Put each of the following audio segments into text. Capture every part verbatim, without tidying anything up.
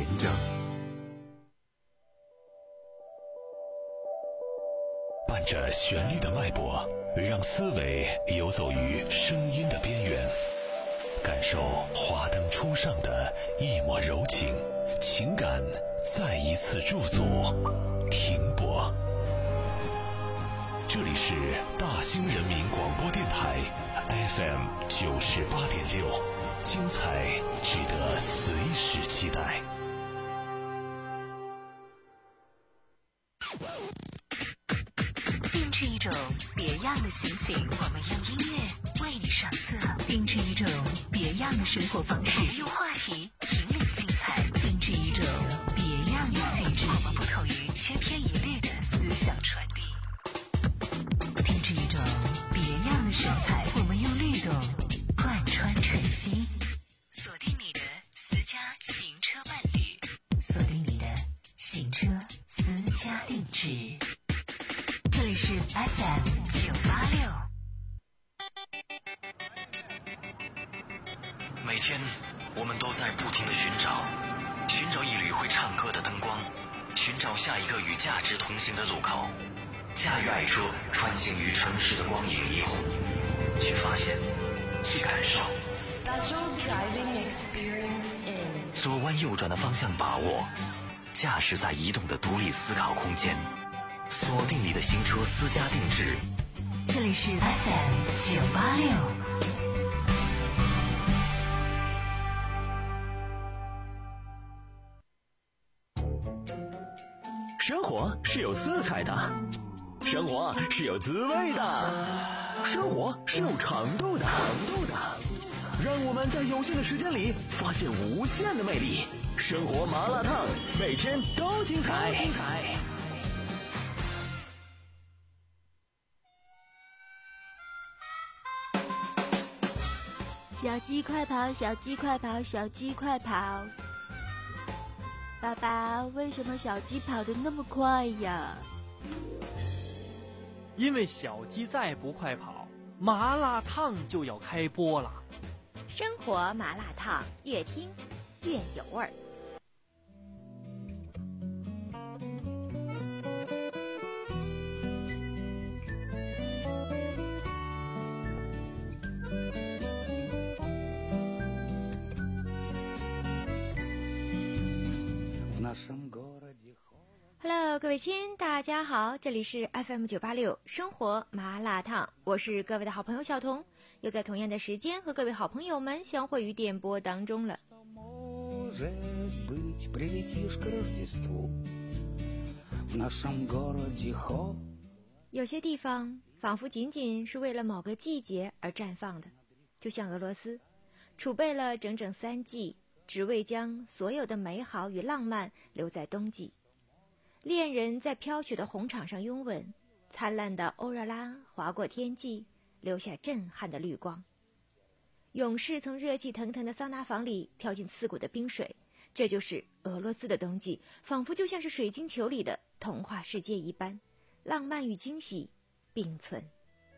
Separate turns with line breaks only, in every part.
着。
伴着旋律的脉搏，让思维游走于声音的边缘，感受华灯初上的一抹柔情，情感再一次驻足停泊。这里是大兴人民广播电台 F M 九十八点六，精彩值得随时期待。
定制一种别样的心情，我们用音乐为你上色；定制一种别样的生活方式，我们用话题引领精彩；定制一种别样的气质，我们不同于千篇一律的思想传递；定制一种别样的神采，我们用律动贯穿晨曦。锁定你的私家行车伴侣，锁定你的行车私家定制。这里是 F M 九八六。
每天我们都在不停地寻找，寻找一缕会唱歌的灯光，寻找下一个与价值同行的路口，驾驭爱车穿行于城市的光影霓虹，去发现，去感受。
Special driving experience in
左弯右转的方向把握，驾驶在移动的独立思考空间，锁定你的新车私家定制。
这里是 F M 九八六。
生活是有色彩的，生活是有滋味的，生活是有长度的，长度的。让我们在有限的时间里发现无限的魅力。生活麻辣烫，每天都精彩。精彩。
小鸡快跑，小鸡快跑，小鸡快跑！爸爸，为什么小鸡跑得那么快呀？
因为小鸡再不快跑，麻辣烫就要开播了。
生活麻辣烫，越听越有味儿。Hello， 各位亲，大家好，这里是 F M 九八六生活麻辣烫，我是各位的好朋友小彤，又在同样的时间和各位好朋友们相会于电波当中了。有些地方仿佛仅仅是为了某个季节而绽放的，就像俄罗斯，储备了整整三季，只为将所有的美好与浪漫留在冬季。恋人在飘雪的红场上拥吻，灿烂的欧若拉划过天际，留下震撼的绿光。勇士从热气腾腾的桑拿房里跳进刺骨的冰水，这就是俄罗斯的冬季，仿佛就像是水晶球里的童话世界一般，浪漫与惊喜并存。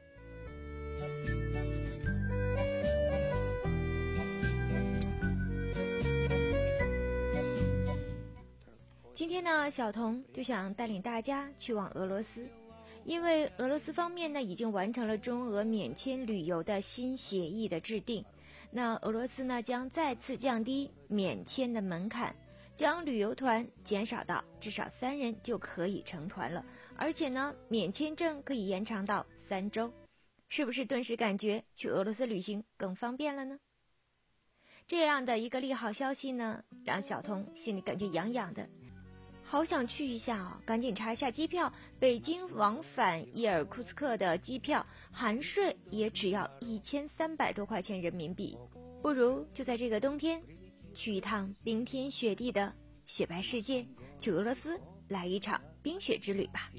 今天呢，小彤就想带领大家去往俄罗斯，因为俄罗斯方面呢已经完成了中俄免签旅游的新协议的制定。那俄罗斯呢将再次降低免签的门槛，将旅游团减少到至少三人就可以成团了，而且呢免签证可以延长到三周。是不是顿时感觉去俄罗斯旅行更方便了呢？这样的一个利好消息呢，让小彤心里感觉痒痒的，好想去一下哦！赶紧查一下机票，北京往返伊尔库茨克的机票含税也只要一千三百多块钱人民币，不如就在这个冬天去一趟冰天雪地的雪白世界，去俄罗斯来一场冰雪之旅吧。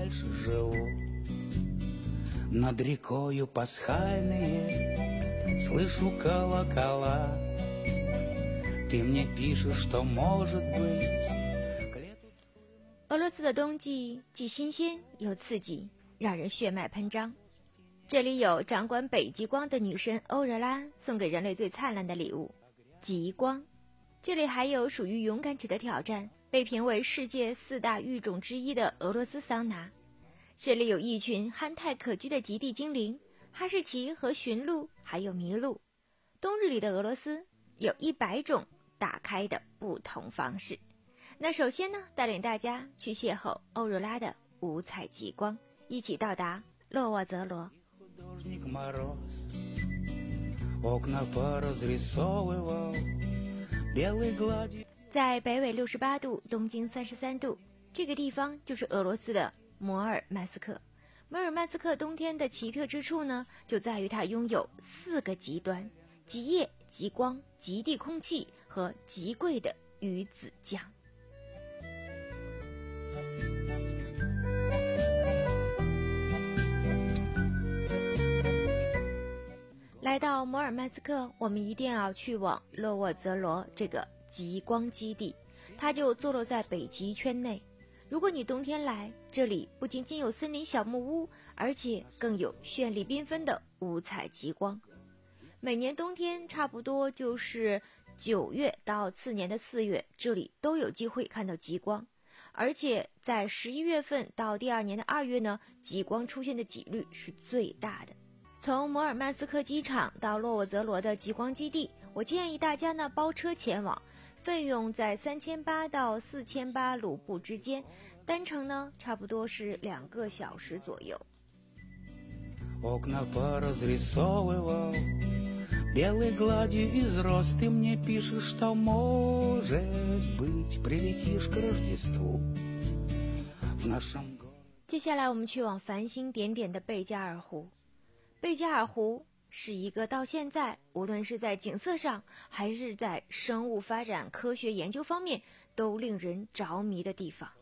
Над рекою пасхальные слышу колокола. Ты мне пишешь, что может быть.
俄罗斯的冬季既新鲜又刺激，让人血脉喷张。这里有掌管北极光的女神欧若拉送给人类最灿烂的礼物——极光。 这里还有属于勇敢者的挑战，被评为世界四大育种之一的俄罗斯桑拿。这里有一群憨态可掬的极地精灵，哈士奇和驯鹿，还有麋鹿。冬日里的俄罗斯有一百种打开的不同方式。那首先呢，带领大家去邂逅欧若拉的五彩极光，一起到达洛沃泽罗。在北纬六十八度，东经三十三度，这个地方就是俄罗斯的摩尔曼斯克。摩尔曼斯克冬天的奇特之处呢，就在于它拥有四个极端：极夜、极光、极地空气和极贵的鱼子酱。来到摩尔曼斯克，我们一定要去往洛沃泽罗这个极光基地，它就坐落在北极圈内。如果你冬天来，这里不仅仅有森林小木屋，而且更有绚丽缤纷的五彩极光。每年冬天差不多就是九月到次年的四月，这里都有机会看到极光。而且在十一月份到第二年的二月呢，极光出现的几率是最大的。从摩尔曼斯克机场到洛沃泽罗的极光基地，我建议大家呢包车前往，费用在三千八到四千八卢布之间，单程呢差不多是两个小时左右。
Белой гладью из роз ты мне пишешь, что, может быть, прилетишь к Рождеству в нашем городе.
接下来我们去往繁星点点的贝加尔湖。贝加尔湖是一个到现在无论是在景色上还是在生物发展科学研究方面都令人着迷的地方。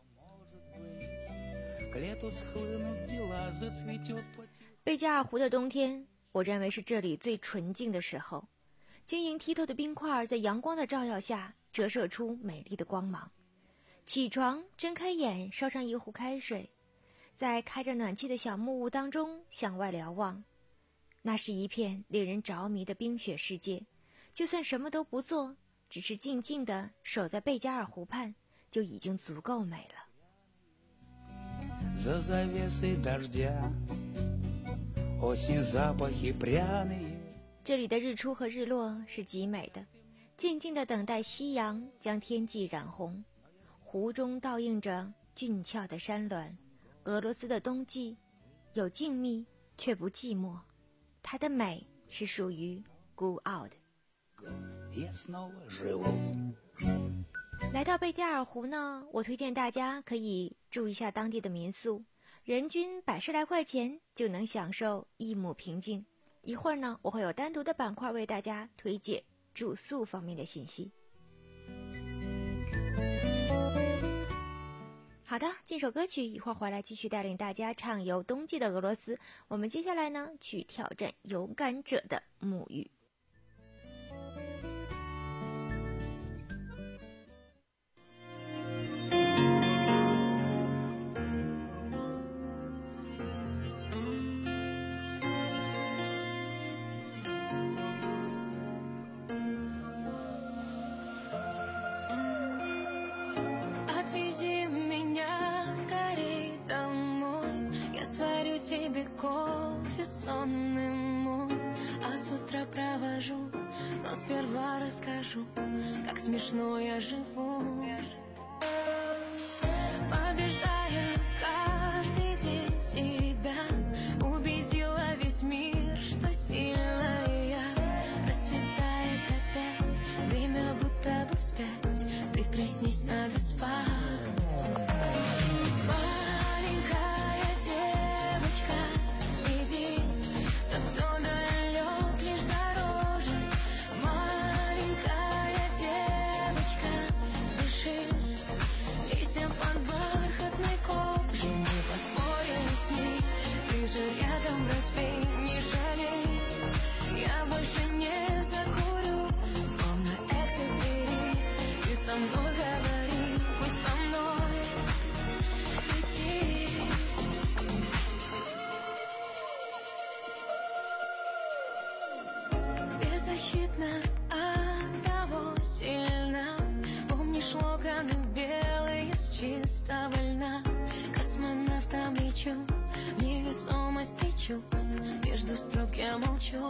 贝加尔湖的冬天，我认为是这里最纯净的时候，晶莹剔透的冰块在阳光的照耀下折射出美丽的光芒。起床，睁开眼，烧上一壶开水，在开着暖气的小木屋当中向外瞭望，那是一片令人着迷的冰雪世界。就算什么都不做，只是静静地守在贝加尔湖畔，就已经足够美了。这里的日出和日落是极美的，静静地等待夕阳将天际染红。湖中倒映着俊俏的山峦。俄罗斯的冬季有静谧却不寂寞，它的美是属于孤傲的。来到贝加尔湖呢，我推荐大家可以住一下当地的民宿，人均百十来块钱就能享受一亩平静。一会儿呢，我会有单独的板块为大家推荐住宿方面的信息。好的，这首歌曲一会儿回来继续带领大家畅游冬季的俄罗斯。我们接下来呢，去挑战勇敢者的沐浴。
Тебе кофе сонный мой, а с утра провожу, но сперва расскажу, как смешно я живу. Побеждая каждый день себя, убедила весь мир, что сильная я. Расцветает опять, время будто бы вспять, ты проснись, надо спать. Со мной говори, будь со мной, лети. туманы белые с чистого льна. Космонавтом лечу, невесомости чувств, между строк я молчу.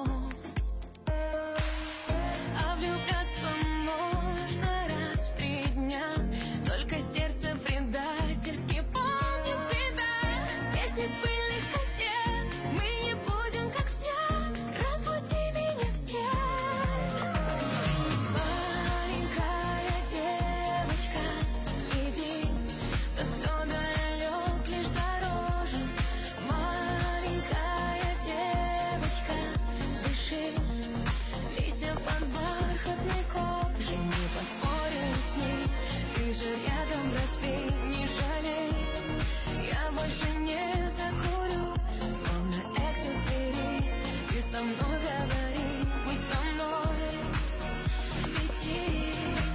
А влюбляться можно раз в три дня, только сердце предательски помнит тебя. Песни с пыльных кассет, мы не будем как все, разбуди меня все. Маленькая девочка, иди, тот, кто далек, лишь дорожен. Маленькая девочка, дыши, листья под бархатной кожей. Не поспорю с ней, ты же рядом, распей, не жалей. Я больше не закурю, словно экзюпери. Ты со мной говори, будь со мной, лети.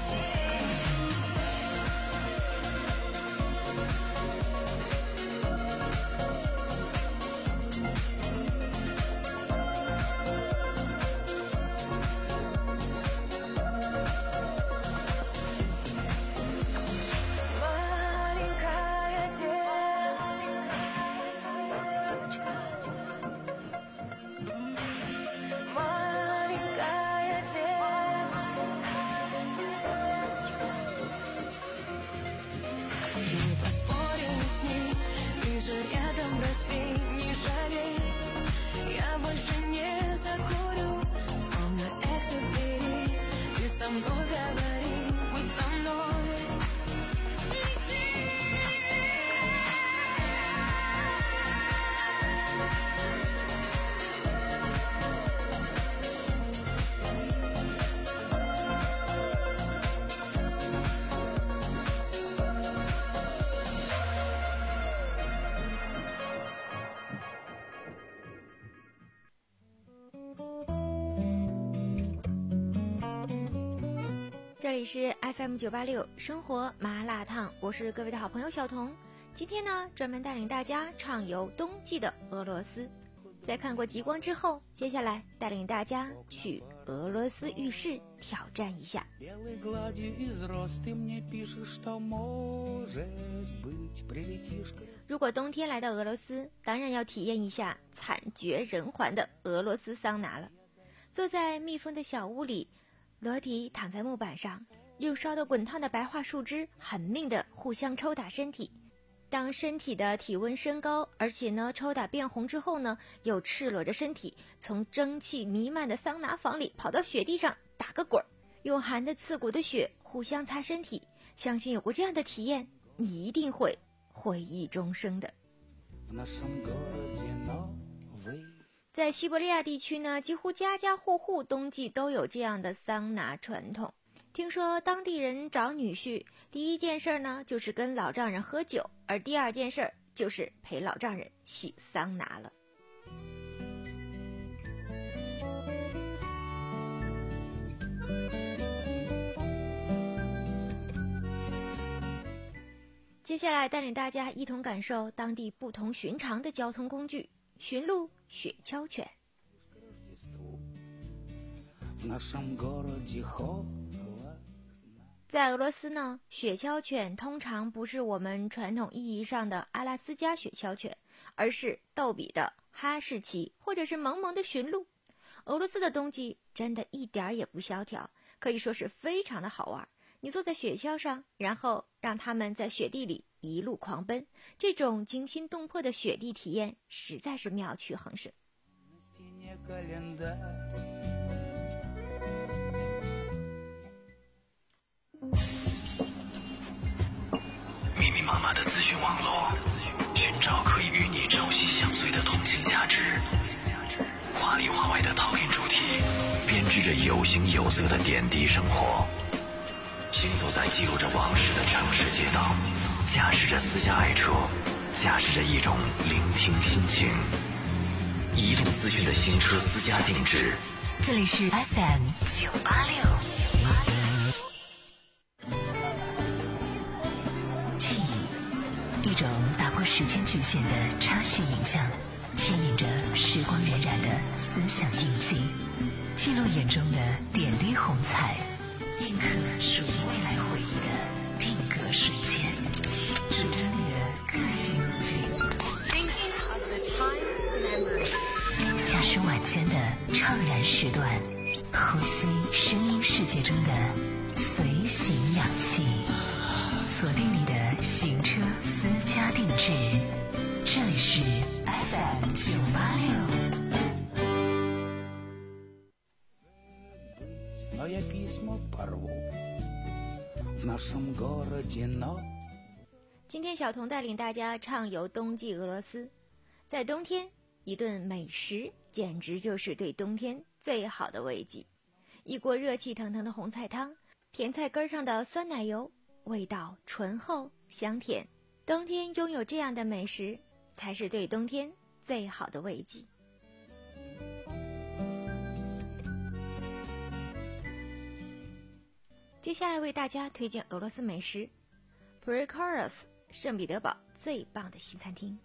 Маленькая девочка, маленькая девочка, не поспорю с ней, ты же рядом, распей, не жалей. Я больше не закурю, словно экзюпери. Ты со мной говори, будь со мной, лети.
这里是 F M 九八六生活麻辣烫，我是各位的好朋友小童。今天呢，专门带领大家畅游冬季的俄罗斯。在看过极光之后，接下来带领大家去俄罗斯浴室挑战一下。
Белой гладью из роз ты мне пишешь, что может быть прилетишь.
如果冬天来到俄罗斯，当然要体验一下惨绝人寰的俄罗斯桑拿了。坐在密封的小屋里，裸体躺在木板上，六烧的滚烫的白桦树枝狠命地互相抽打身体。当身体的体温升高，而且呢抽打变红之后呢，又赤裸着身体从蒸汽弥漫的桑拿房里跑到雪地上打个滚，用寒得刺骨的雪互相擦身体。相信有过这样的体验，你一定会回忆终生的。
В нашем городе новый.
在西伯利亚地区呢，几乎家家户户冬季都有这样的桑拿传统。听说当地人找女婿，第一件事呢就是跟老丈人喝酒，而第二件事就是陪老丈人洗桑拿了。接下来带领大家一同感受当地不同寻常的交通工具——驯鹿雪橇犬。
В нашем городе холодно.
在俄罗斯呢，雪橇犬通常不是我们传统意义上的阿拉斯加雪橇犬，而是逗比的哈士奇或者是萌萌的驯鹿。俄罗斯的冬季真的一点也不萧条，可以说是非常的好玩。你坐在雪橇上，然后让他们在雪地里一路狂奔，这种惊心动魄的雪地体验实在是妙趣横生。
密密麻麻的资讯网络，寻找可以与你朝夕相随的通信价值。华里华外的导演主题，编织着有形有色的点滴生活。行走在记录着往事的城市街道，驾驶着私家爱车，驾驶着一种聆听心情。移动资讯的新车私家定制。
这里是 F M 九八六。 一种打破时间局限的插叙影像，牵引着时光荏苒的思想印记，记录眼中的点滴红彩，印刻属于未来回忆的定格瞬间，主张你的个性路径。驾驶晚间的怅然时段，呼吸声音世界中的随行氧气，锁定你的行车私家定制。这里是 F M 九八六。
Но я письма порву в нашем городе, но
今天小童带领大家畅游冬季俄罗斯，在冬天，一顿美食简直就是对冬天最好的慰藉。一锅热气腾腾的红菜汤，甜菜根上的酸奶油，味道醇厚香甜。冬天拥有这样的美食，才是对冬天最好的慰藉。接下来为大家推荐俄罗斯美食 Precourse 圣彼得堡最棒的西餐厅。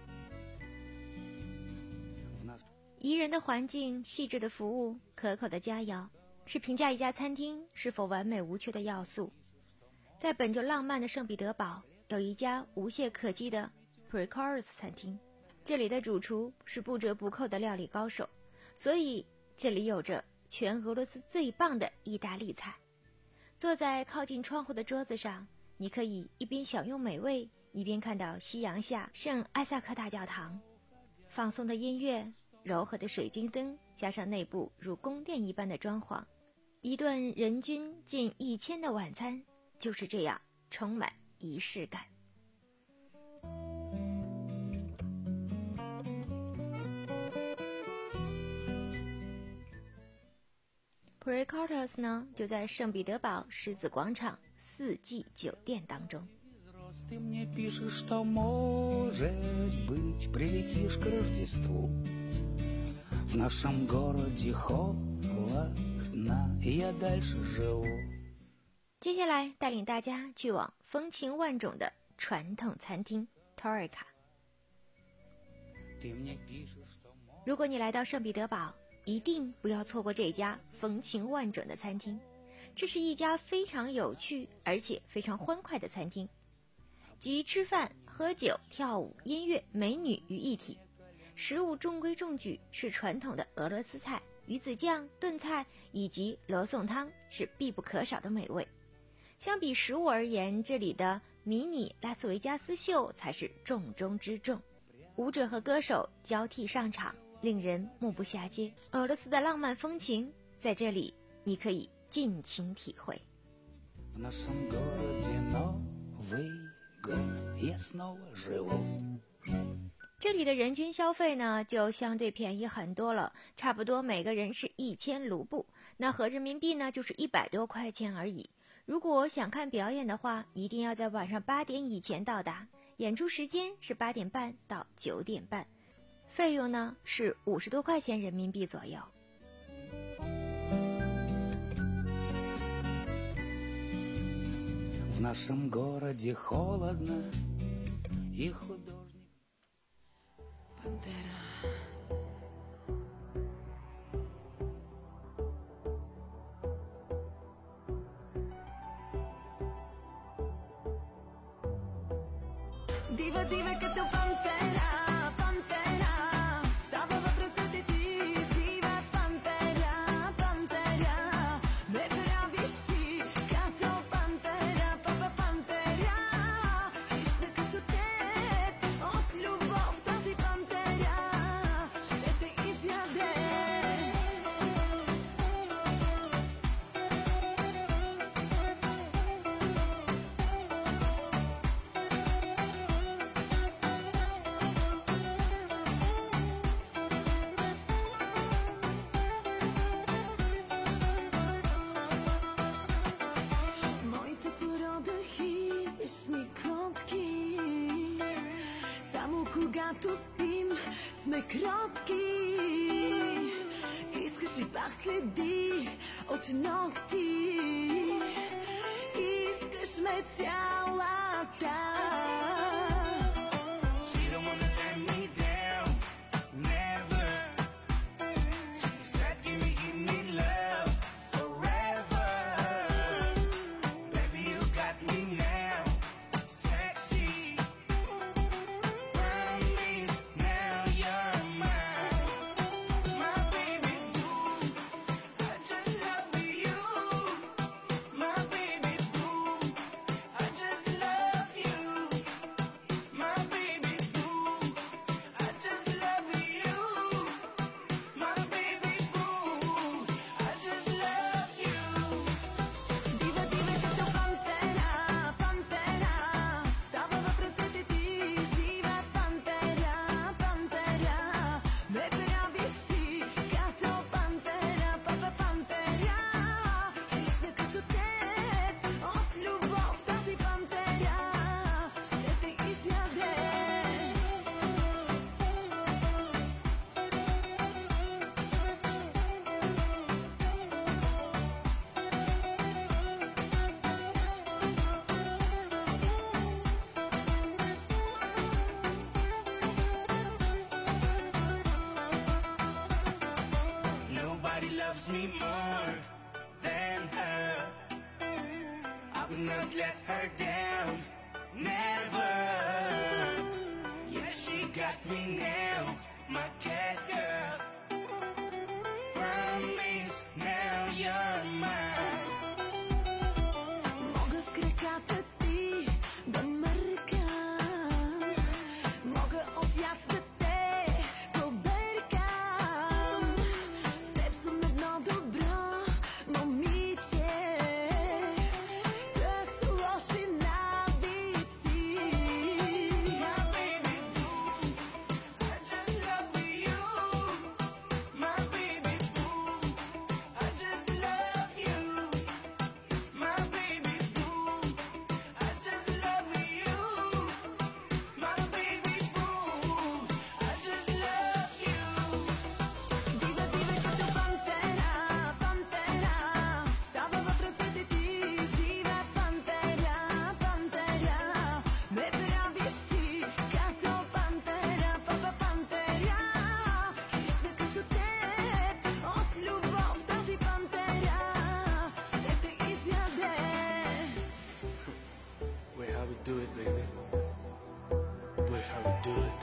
宜人的环境、细致的服务、可口的佳肴，是评价一家餐厅是否完美无缺的要素。在本就浪漫的圣彼得堡，有一家无懈可击的 Precourse 餐厅，这里的主厨是不折不扣的料理高手，所以这里有着全俄罗斯最棒的意大利菜。坐在靠近窗户的桌子上，你可以一边享用美味，一边看到夕阳下圣艾萨克大教堂。放松的音乐，柔和的水晶灯，加上内部如宫殿一般的装潢，一顿人均近一千的晚餐就是这样充满仪式感。Precourse 呢，就在圣彼得堡狮子广场四季酒店当中。
Ты мне пишешь, что, может быть, прилетишь к Рождеству. В нашем городе холодно, и я дальше живу.
接下来带领大家去往风情万种的传统餐厅 Torica。如果你来到圣彼得堡，一定不要错过这家风情万种的餐厅。这是一家非常有趣而且非常欢快的餐厅，集吃饭、喝酒、跳舞、音乐、美女于一体。食物中规中矩，是传统的俄罗斯菜，鱼子酱、炖菜以及罗宋汤是必不可少的美味。相比食物而言，这里的迷你拉斯维加斯秀才是重中之重。舞者和歌手交替上场，令人目不暇接。俄罗斯的浪漫风情在这里你可以尽情体会。这里的人均消费呢就相对便宜很多了，差不多每个人是一千卢布，那合人民币呢就是一百多块钱而已。如果想看表演的话，一定要在晚上八点以前到达，演出时间是八点半到九点半，费用呢是五十多块钱人民币左右。
В нашем городе холодно, и художник Пантера.
Diva, diva, che tu pantera, pantera, stavo proprio di ti, diva, pantera, pantera, me praviš ti, kad tu pantera, papa pantera, hišne kad tu te, od ljubov to si pantera, ще te izjade. Моите породахи вишни кротки, само когато спим сме кротки. Искаш ли пак следи от ногти? Искаш ме цялата. She don't wanna let me down, never. She said give me, give me love forever. Baby, you got me now.
loves me more than her. I will not let her down, never. Yeah, she got me now, my cat girl. Promise now you're mine.
Mogę krakatę ty, dan merkan. Mogę owiać te, to berkan. Stepsy na dno dobro, no mi cię. Serce loši navici.
My baby boo, I just love you. My baby boo, I just love you. My baby boo, I just love you. My baby boo, I just love you.
Diva, diva, като пантера, пантера. Става в ръцете ти, дива пантера, пантера. Ме правиш ти, като пантера, папа пантера. Хищна като теб, от любов тази пантера ще те изяде.
Wait, how we do it, baby? Wait, how we do it?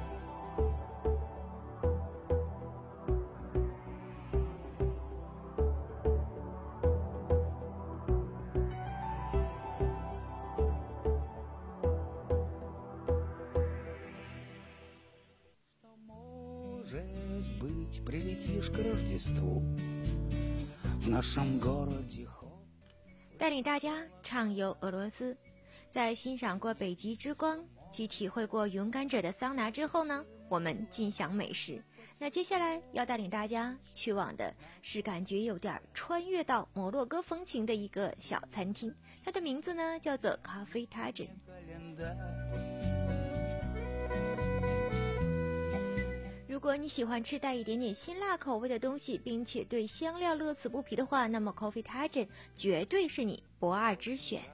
Что может быть, прилетишь к Рождеству в нашем городе хо-。
带领大家畅游俄罗斯，在欣赏过北极之光，去体会过勇敢者的桑拿之后呢，我们尽享美食。那接下来要带领大家去往的是感觉有点穿越到摩洛哥风情的一个小餐厅，它的名字呢叫做 Coffee Tajin。如果你喜欢吃带一点点辛辣口味的东西，并且对香料乐此不疲的话，那么 Coffee Tajin 绝对是你不二之选。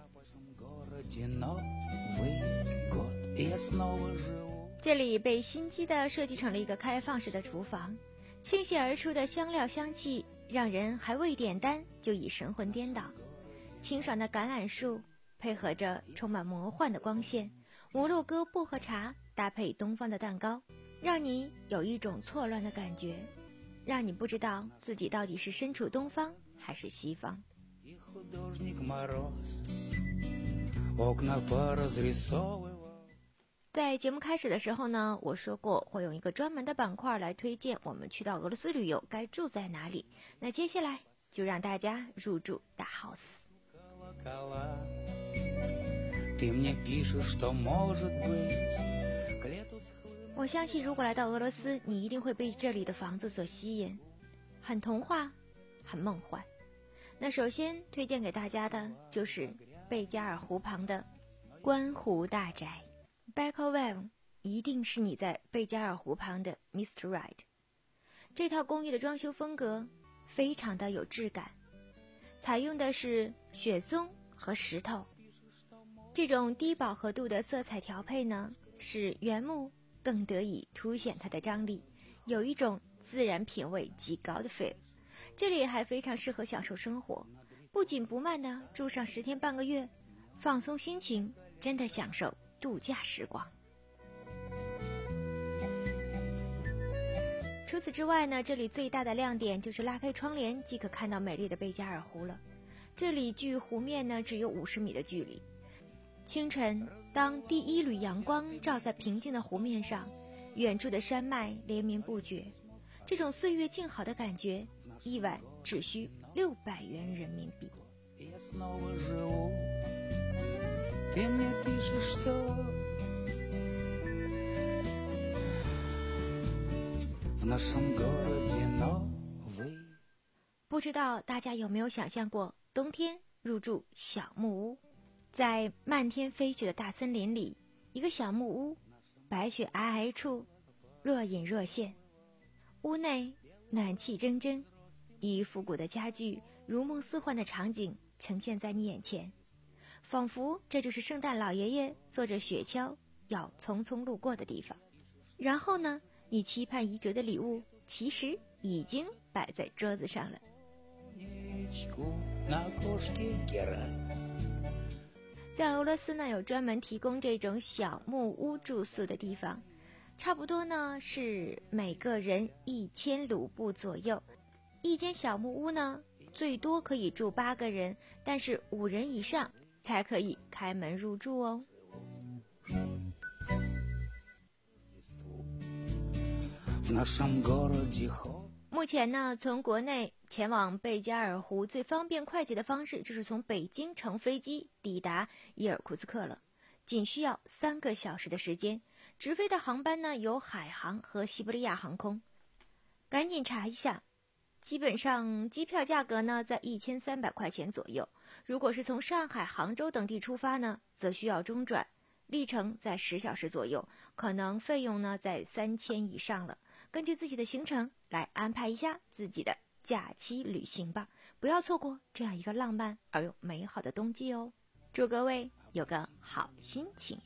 这里被心机地设计成了一个开放式的厨房，倾泻而出的香料香气让人还未点单就已神魂颠倒。清爽的橄榄树配合着充满魔幻的光线，摩洛哥薄荷茶搭配东方的蛋糕，让你有一种错乱的感觉，让你不知道自己到底是身处东方还是西方。在节目开始的时候呢，我说过会用一个专门的板块来推荐我们去到俄罗斯旅游该住在哪里。那接下来就让大家入住大 house。我相信如果来到俄罗斯，你一定会被这里的房子所吸引，很童话，很梦幻。那首先推荐给大家的就是贝加尔湖旁的观湖大宅。Bakovell 一定是你在贝加尔湖旁的 mister Right。 这套公寓的装修风格非常的有质感，采用的是雪松和石头，这种低饱和度的色彩调配呢，使原木更得以凸显它的张力，有一种自然品味极高的 feel。 这里还非常适合享受生活，不紧不慢的住上十天半个月，放松心情，真的享受度假时光。除此之外呢，这里最大的亮点就是拉开窗帘即可看到美丽的贝加尔湖了。这里距湖面呢只有五十米的距离。清晨，当第一缕阳光照在平静的湖面上，远处的山脉连绵不绝，这种岁月静好的感觉，一晚只需六百元人民币。不知道大家有没有想象过冬天入住小木屋，在漫天飞雪的大森林里，一个小木屋，白雪皑皑处，若隐若现。屋内暖气蒸蒸，以复古的家具如梦似幻的场景呈现在你眼前，仿佛这就是圣诞老爷爷坐着雪橇要匆匆路过的地方。然后呢，你期盼已久的礼物其实已经摆在桌子上了。 在俄罗斯呢，有专门提供这种小木屋住宿的地方，差不多呢是每个人一千卢布左右。一间小木屋呢，最多可以住八个人，但是五人以上才可以开门入住哦。目前呢，从国内前往贝加尔湖最方便快捷的方式就是从北京乘飞机抵达伊尔库茨克了，仅需要三个小时的时间。直飞的航班呢有海航和西伯利亚航空。赶紧查一下，基本上机票价格呢在一千三百块钱左右。如果是从上海、杭州等地出发呢，则需要中转，历程在十小时左右，可能费用呢在三千以上了。根据自己的行程来安排一下自己的假期旅行吧，不要错过这样一个浪漫而又美好的冬季哦。祝各位有个好心情。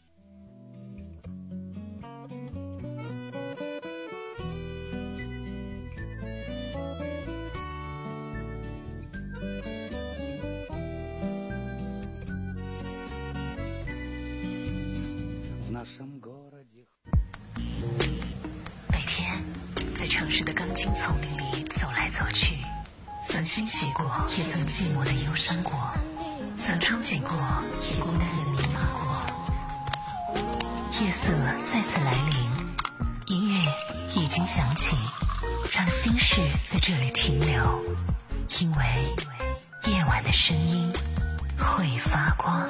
每天在城市的钢筋丛林里走来走去，曾欣喜过，也曾寂寞的忧伤过，曾憧憬过，也孤单的迷茫过。夜色再次来临，音乐已经响起，让心事在这里停留，因为夜晚的声音会发光。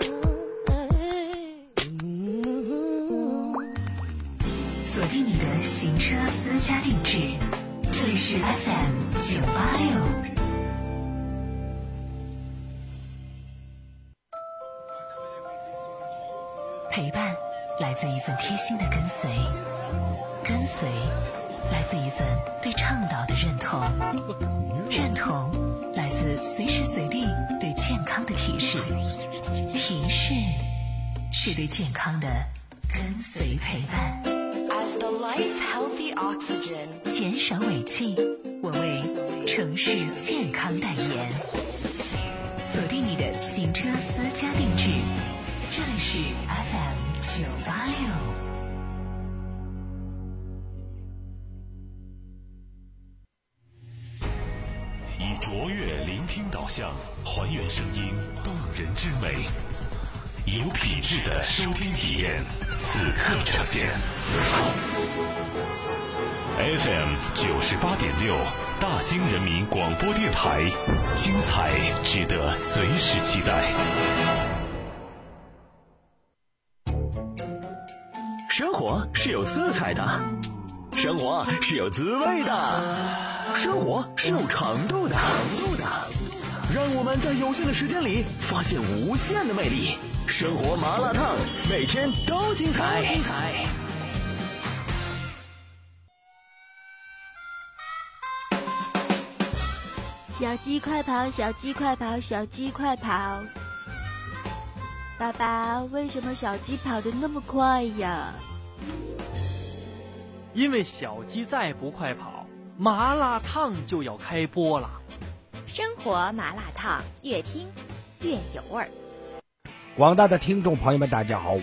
锁定你的行车私家定制，这里是 F M 九八六。陪伴来自一份贴心的跟随，跟随来自一份对倡导的认同，认同来自随时随地对健康的提示，提示是对健康的跟随陪伴。
As the life's healthy oxygen，
减少尾气，我为城市健康代言。锁定你的行车私家定制，这里是 F M 九八六。
以卓越聆听导向，还原声音动人之美，有品质的收听体验，此刻呈现。F M 九十八点六，大兴人民广播电台，精彩值得随时期待。
生活是有色彩的，生活是有滋味的，生活是有长度的。让我们在有限的时间里发现无限的魅力。生活麻辣烫，每天都精彩。精彩。
小鸡快跑，小鸡快跑，小鸡快跑！爸爸，为什么小鸡跑得那么快呀？
因为小鸡再不快跑，麻辣烫就要开播了。
生活麻辣烫，越听越有味儿。
广大的听众朋友们，大家好。